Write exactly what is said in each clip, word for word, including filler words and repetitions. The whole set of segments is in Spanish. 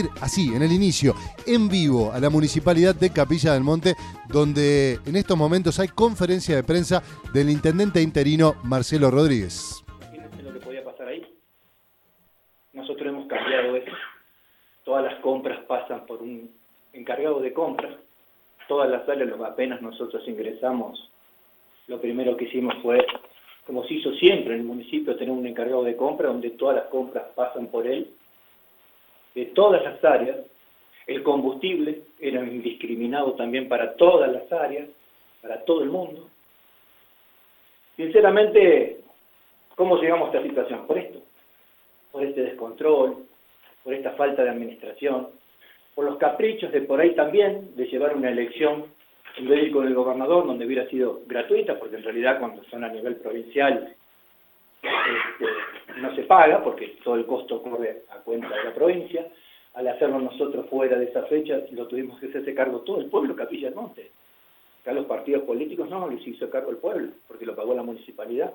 Así, en el inicio, en vivo, a la Municipalidad de Capilla del Monte, donde en estos momentos hay conferencia de prensa del intendente interino Marcelo Rodríguez. Fíjense lo que podía pasar ahí. Nosotros hemos cambiado eso. Todas las compras pasan por un encargado de compras. Todas las salas, apenas nosotros ingresamos, lo primero que hicimos fue, como se hizo siempre en el municipio, tener un encargado de compra donde todas las compras pasan por él, de todas las áreas. El combustible era indiscriminado también para todas las áreas, para todo el mundo. Sinceramente, ¿cómo llegamos a esta situación? Por esto, por este descontrol, por esta falta de administración, por los caprichos de por ahí también de llevar una elección en vez de ir con el gobernador, donde hubiera sido gratuita, porque en realidad cuando son a nivel provincial este, no se paga, porque todo el costo corre a cuenta de la provincia. Al hacerlo nosotros fuera de esa fecha, lo tuvimos que hacerse cargo todo el pueblo, Capilla del Monte. Acá los partidos políticos no, les hizo cargo el pueblo, porque lo pagó la municipalidad.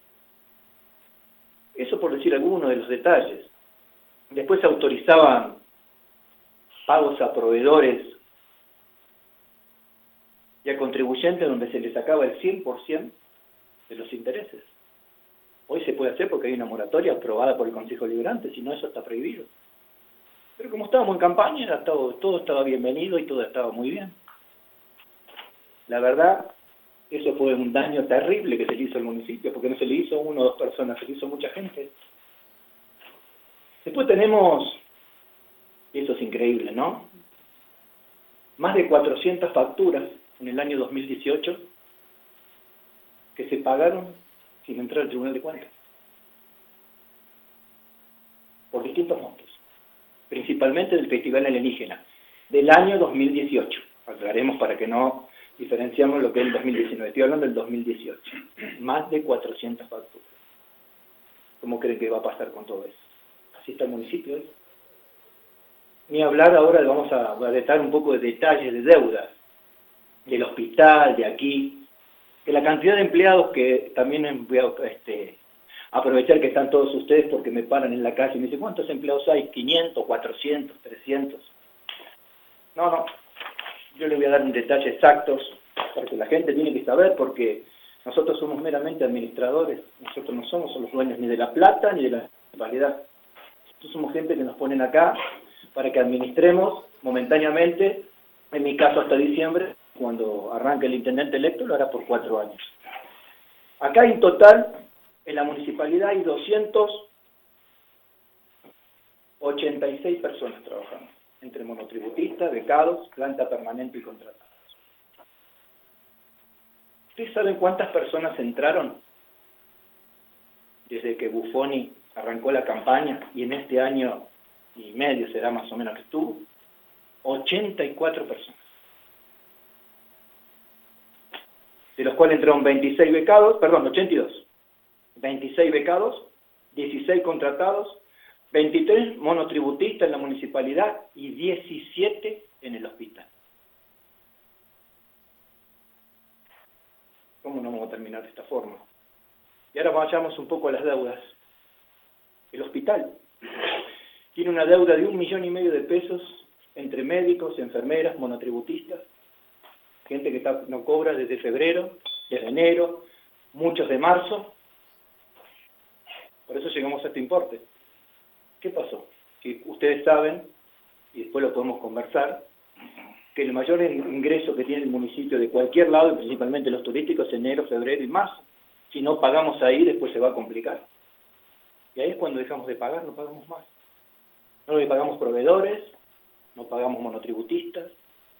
Eso por decir algunos de los detalles. Después se autorizaban pagos a proveedores y a contribuyentes donde se les sacaba el cien por ciento de los intereses. Hoy se puede hacer porque hay una moratoria aprobada por el Consejo Liberante, si no eso está prohibido. Pero como estábamos en campaña, era todo, todo estaba bienvenido y todo estaba muy bien. La verdad, eso fue un daño terrible que se le hizo al municipio, porque no se le hizo a uno o dos personas, se le hizo a mucha gente. Después tenemos, y eso es increíble, ¿no? Más de cuatrocientas facturas en el año dos mil dieciocho que se pagaron sin entrar al Tribunal de Cuentas, por distintos montos, principalmente del Festival Alienígena, del año dos mil dieciocho. Aclaremos para que no diferenciamos lo que es el dos mil diecinueve, estoy hablando del dos mil dieciocho. Más de cuatrocientas facturas. ¿Cómo creen que va a pasar con todo eso? Así está el municipio hoy. Ni hablar ahora, vamos a, a detallar un poco de detalles de deudas, del hospital, de aquí, de la cantidad de empleados que también voy a este, aprovechar que están todos ustedes porque me paran en la calle y me dicen, ¿cuántos empleados hay? quinientos, cuatrocientos, trescientos. No, no, yo les voy a dar un detalle exactos porque la gente tiene que saber, porque nosotros somos meramente administradores, nosotros no somos los dueños ni de la plata ni de la municipalidad. Nosotros somos gente que nos ponen acá para que administremos momentáneamente, en mi caso hasta diciembre, cuando arranque el intendente electo, lo hará por cuatro años. Acá en total, en la municipalidad hay doscientas ochenta y seis personas trabajando, entre monotributistas, becados, planta permanente y contratados. ¿Ustedes saben cuántas personas entraron desde que Buffoni arrancó la campaña y en este año y medio será más o menos que estuvo? ochenta y cuatro personas. De los cuales entraron veintiséis becados, perdón, ochenta y dos. veintiséis becados, dieciséis contratados, veintitrés monotributistas en la municipalidad y diecisiete en el hospital. ¿Cómo no vamos a terminar de esta forma? Y ahora vayamos un poco a las deudas. El hospital tiene una deuda de un millón y medio de pesos entre médicos, enfermeras, monotributistas, gente que está, no cobra desde febrero, desde enero, muchos de marzo. Por eso llegamos a este importe. ¿Qué pasó? Si ustedes saben, y después lo podemos conversar, que el mayor ingreso que tiene el municipio de cualquier lado, y principalmente los turísticos, es enero, febrero y marzo. Si no pagamos ahí, después se va a complicar. Y ahí es cuando dejamos de pagar, no pagamos más. No le pagamos proveedores, no pagamos monotributistas.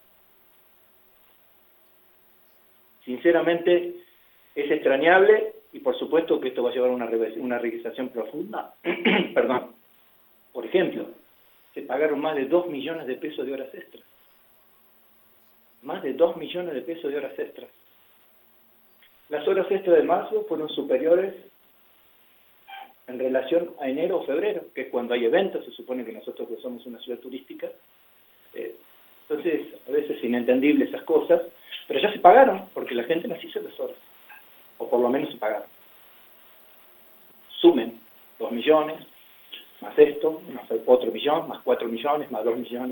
Sinceramente, es extrañable y por supuesto que esto va a llevar a una, una revisación profunda. Perdón. Por ejemplo, se pagaron más de dos millones de pesos de horas extras. Más de dos millones de pesos de horas extras. Las horas extras de marzo fueron superiores en relación a enero o febrero, que es cuando hay eventos, se supone que nosotros que somos una ciudad turística. Eh, entonces, a veces es inentendible esas cosas, pero ya se pagaron, porque la gente las hizo las horas, o por lo menos se pagaron. Sumen dos millones, más esto, más otro millón, más cuatro millones, más dos millones.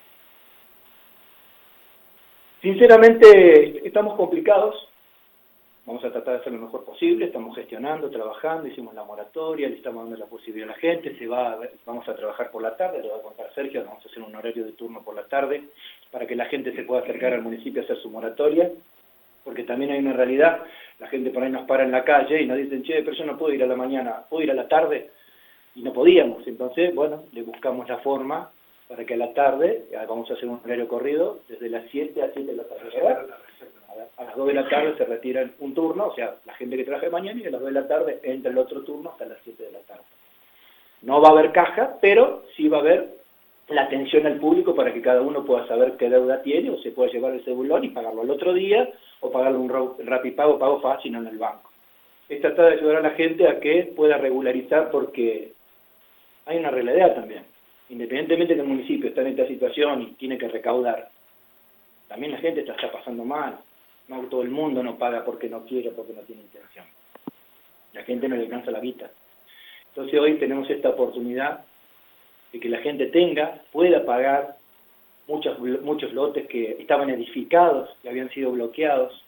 Sinceramente, estamos complicados. Vamos a tratar de hacer lo mejor posible, estamos gestionando, trabajando, hicimos la moratoria, le estamos dando la posibilidad a la gente, se va a ver, vamos a trabajar por la tarde, lo va a contar Sergio, vamos a hacer un horario de turno por la tarde, para que la gente se pueda acercar al municipio a hacer su moratoria, porque también hay una realidad, la gente por ahí nos para en la calle y nos dicen, che, pero yo no puedo ir a la mañana, ¿puedo ir a la tarde? Y no podíamos, entonces, bueno, le buscamos la forma para que a la tarde, vamos a hacer un horario corrido, desde las siete a siete de la tarde, ¿verdad? A las dos de la tarde se retiran un turno, o sea, la gente que trabaja de mañana, y a las dos de la tarde entra el otro turno hasta las siete de la tarde. No va a haber caja, pero sí va a haber la atención al público para que cada uno pueda saber qué deuda tiene, o se puede llevar el cebulón y pagarlo al otro día, o pagarlo un Rapipago, pago fácil, no en el banco. Es tratar de ayudar a la gente a que pueda regularizar, porque hay una realidad también. Independientemente de que el municipio está en esta situación y tiene que recaudar, también la gente está, está pasando mal. No todo el mundo no paga porque no quiere, porque no tiene intención. La gente no le alcanza la vida. Entonces hoy tenemos esta oportunidad de que la gente tenga, pueda pagar muchos, muchos lotes que estaban edificados, que habían sido bloqueados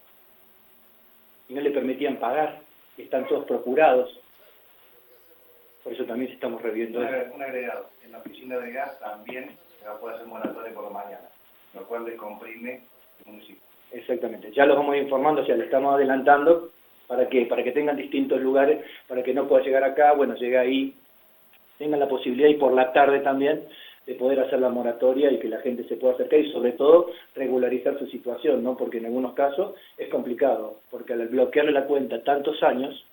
y no le permitían pagar, y están todos procurados. Por eso también estamos reviendo un, eso. Un agregado, en la oficina de gas también se va a poder hacer moratoria por la mañana, lo cual descomprime el municipio. Exactamente, ya los vamos a ir informando, o sea, le estamos adelantando para que para que tengan distintos lugares, para que no pueda llegar acá, bueno, llega ahí, tengan la posibilidad y por la tarde también de poder hacer la moratoria y que la gente se pueda acercar y sobre todo regularizar su situación, ¿no? Porque en algunos casos es complicado, porque al bloquearle la cuenta tantos años,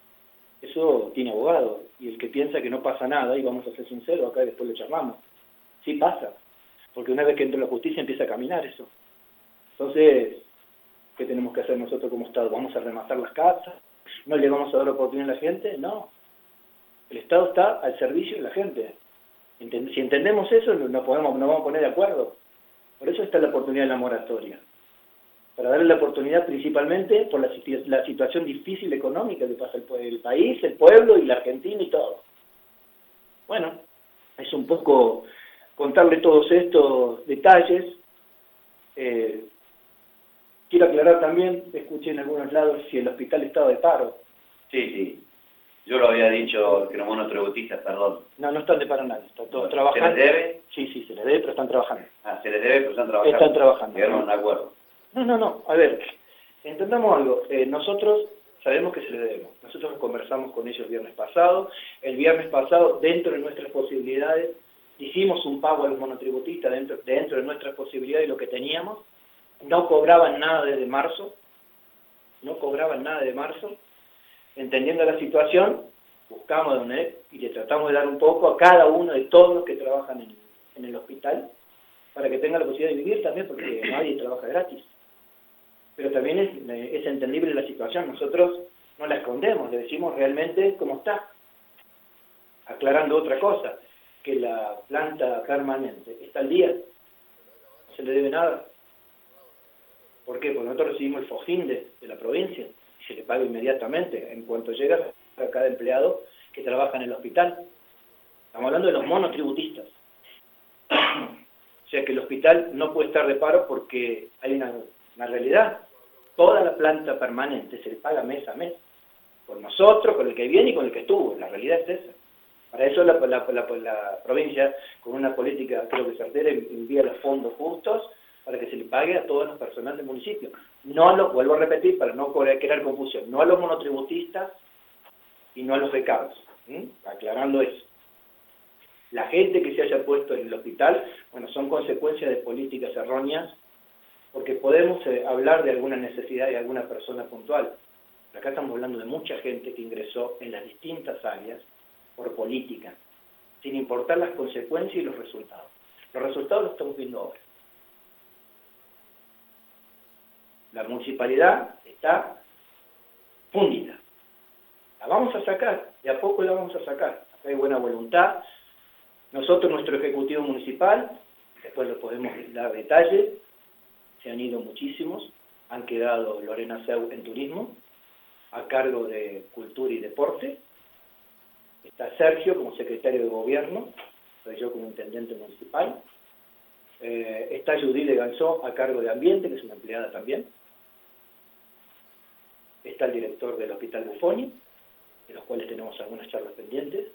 eso tiene abogado, y el que piensa que no pasa nada, y vamos a ser sinceros acá y después lo charlamos, sí pasa, porque una vez que entra la justicia empieza a caminar eso. Entonces, ¿qué tenemos que hacer nosotros como Estado? ¿Vamos a rematar las casas? ¿No le vamos a dar oportunidad a la gente? No. El Estado está al servicio de la gente. Si entendemos eso, nos, podemos, nos vamos a poner de acuerdo. Por eso está la oportunidad de la moratoria. Para darle la oportunidad principalmente por la, la situación difícil económica que pasa el, el país, el pueblo y la Argentina y todo. Bueno, es un poco contarle todos estos detalles. Eh, Quiero aclarar también, escuché en algunos lados si el hospital estaba de paro. Sí, sí. Yo lo había dicho que los monotributistas, perdón. No, no están de paro nadie, están todos trabajando. ¿Se les debe? Sí, sí, se les debe, pero están trabajando. Ah, se les debe, pero están trabajando. Están trabajando. Llegaron a un acuerdo. No, no, no. A ver, entendamos algo. Eh, nosotros sabemos que se les debemos. Nosotros conversamos con ellos el viernes pasado. El viernes pasado, dentro de nuestras posibilidades, hicimos un pago a los monotributistas dentro, dentro de nuestras posibilidades y lo que teníamos. No cobraban nada desde marzo, no cobraban nada de marzo, entendiendo la situación, buscamos donde y le tratamos de dar un poco a cada uno de todos los que trabajan en, en el hospital, para que tengan la posibilidad de vivir también, porque nadie trabaja gratis. Pero también es, es entendible la situación, nosotros no la escondemos, le decimos realmente cómo está. Aclarando otra cosa, que la planta permanente está al día, no se le debe nada. ¿Por qué? Porque nosotros recibimos el FOJINDE de la provincia y se le paga inmediatamente en cuanto llega a cada empleado que trabaja en el hospital. Estamos hablando de los monotributistas. O sea que el hospital no puede estar de paro porque hay una, una realidad. Toda la planta permanente se le paga mes a mes. Por nosotros, con el que viene y con el que estuvo. La realidad es esa. Para eso la, la, la, la provincia, con una política creo que certera, envía los fondos justos para que se le pague a todos los personal del municipio. No a los, vuelvo a repetir, para no crear confusión, no a los monotributistas y no a los becados. ¿Mm? Aclarando eso. La gente que se haya puesto en el hospital, bueno, son consecuencias de políticas erróneas, porque podemos eh, hablar de alguna necesidad de alguna persona puntual. Pero acá estamos hablando de mucha gente que ingresó en las distintas áreas por política, sin importar las consecuencias y los resultados. Los resultados los estamos viendo ahora. La municipalidad está fundida. La vamos a sacar, de a poco la vamos a sacar. Acá hay buena voluntad. Nosotros, nuestro Ejecutivo Municipal, después lo podemos dar detalles, se han ido muchísimos, han quedado Lorena Seu en turismo, a cargo de Cultura y Deporte, está Sergio como secretario de gobierno, soy yo como intendente municipal, eh, está Judith de Gansó a cargo de ambiente, que es una empleada también, está el director del Hospital Buffoni, de los cuales tenemos algunas charlas pendientes,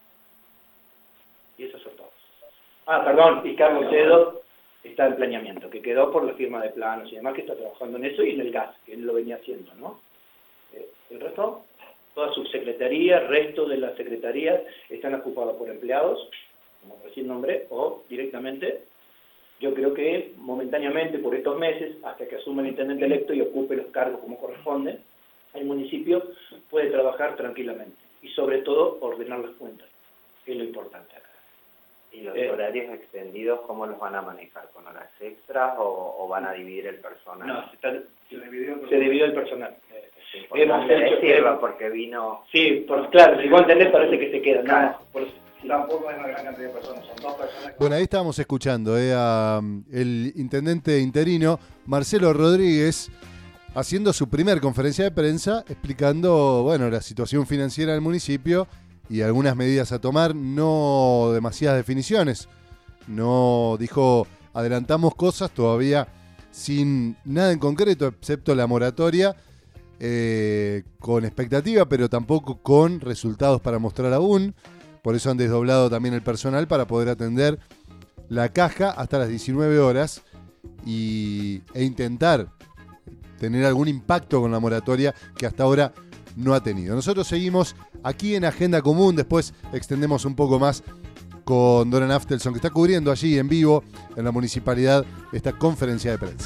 y esos son todos. Ah, perdón, y Carlos Cedo está en planeamiento, que quedó por la firma de planos y demás, que está trabajando en eso, y en el gas, que él lo venía haciendo, ¿no? Eh, el resto, toda subsecretaría, resto de las secretarías están ocupadas por empleados, como recién nombré, o directamente, yo creo que momentáneamente, por estos meses, hasta que asuma el intendente electo y ocupe los cargos como corresponde, el municipio puede trabajar tranquilamente, y sobre todo ordenar las cuentas, que es lo importante acá. ¿Y los Eh, horarios extendidos cómo los van a manejar? ¿Con horas extras o, o van a dividir el personal? No, se, está- Se dividió el se dividió el personal. Eh, Es hemos importante hecho- que sirva porque vino... Sí, por, claro, si vos entendés parece que se queda, Claro. no, por- Tampoco es una gran cantidad de personas, son dos personas. que- Bueno, ahí estábamos escuchando eh, a um, el intendente interino Marcelo Rodríguez haciendo su primer conferencia de prensa explicando, bueno, la situación financiera del municipio y algunas medidas a tomar, no demasiadas definiciones. No dijo, adelantamos cosas todavía sin nada en concreto, excepto la moratoria, eh, con expectativa, pero tampoco con resultados para mostrar aún. Por eso han desdoblado también el personal para poder atender la caja hasta las diecinueve horas y, e intentar tener algún impacto con la moratoria que hasta ahora no ha tenido. Nosotros seguimos aquí en Agenda Común, después extendemos un poco más con Doran Aftelson, que está cubriendo allí en vivo en la municipalidad esta conferencia de prensa.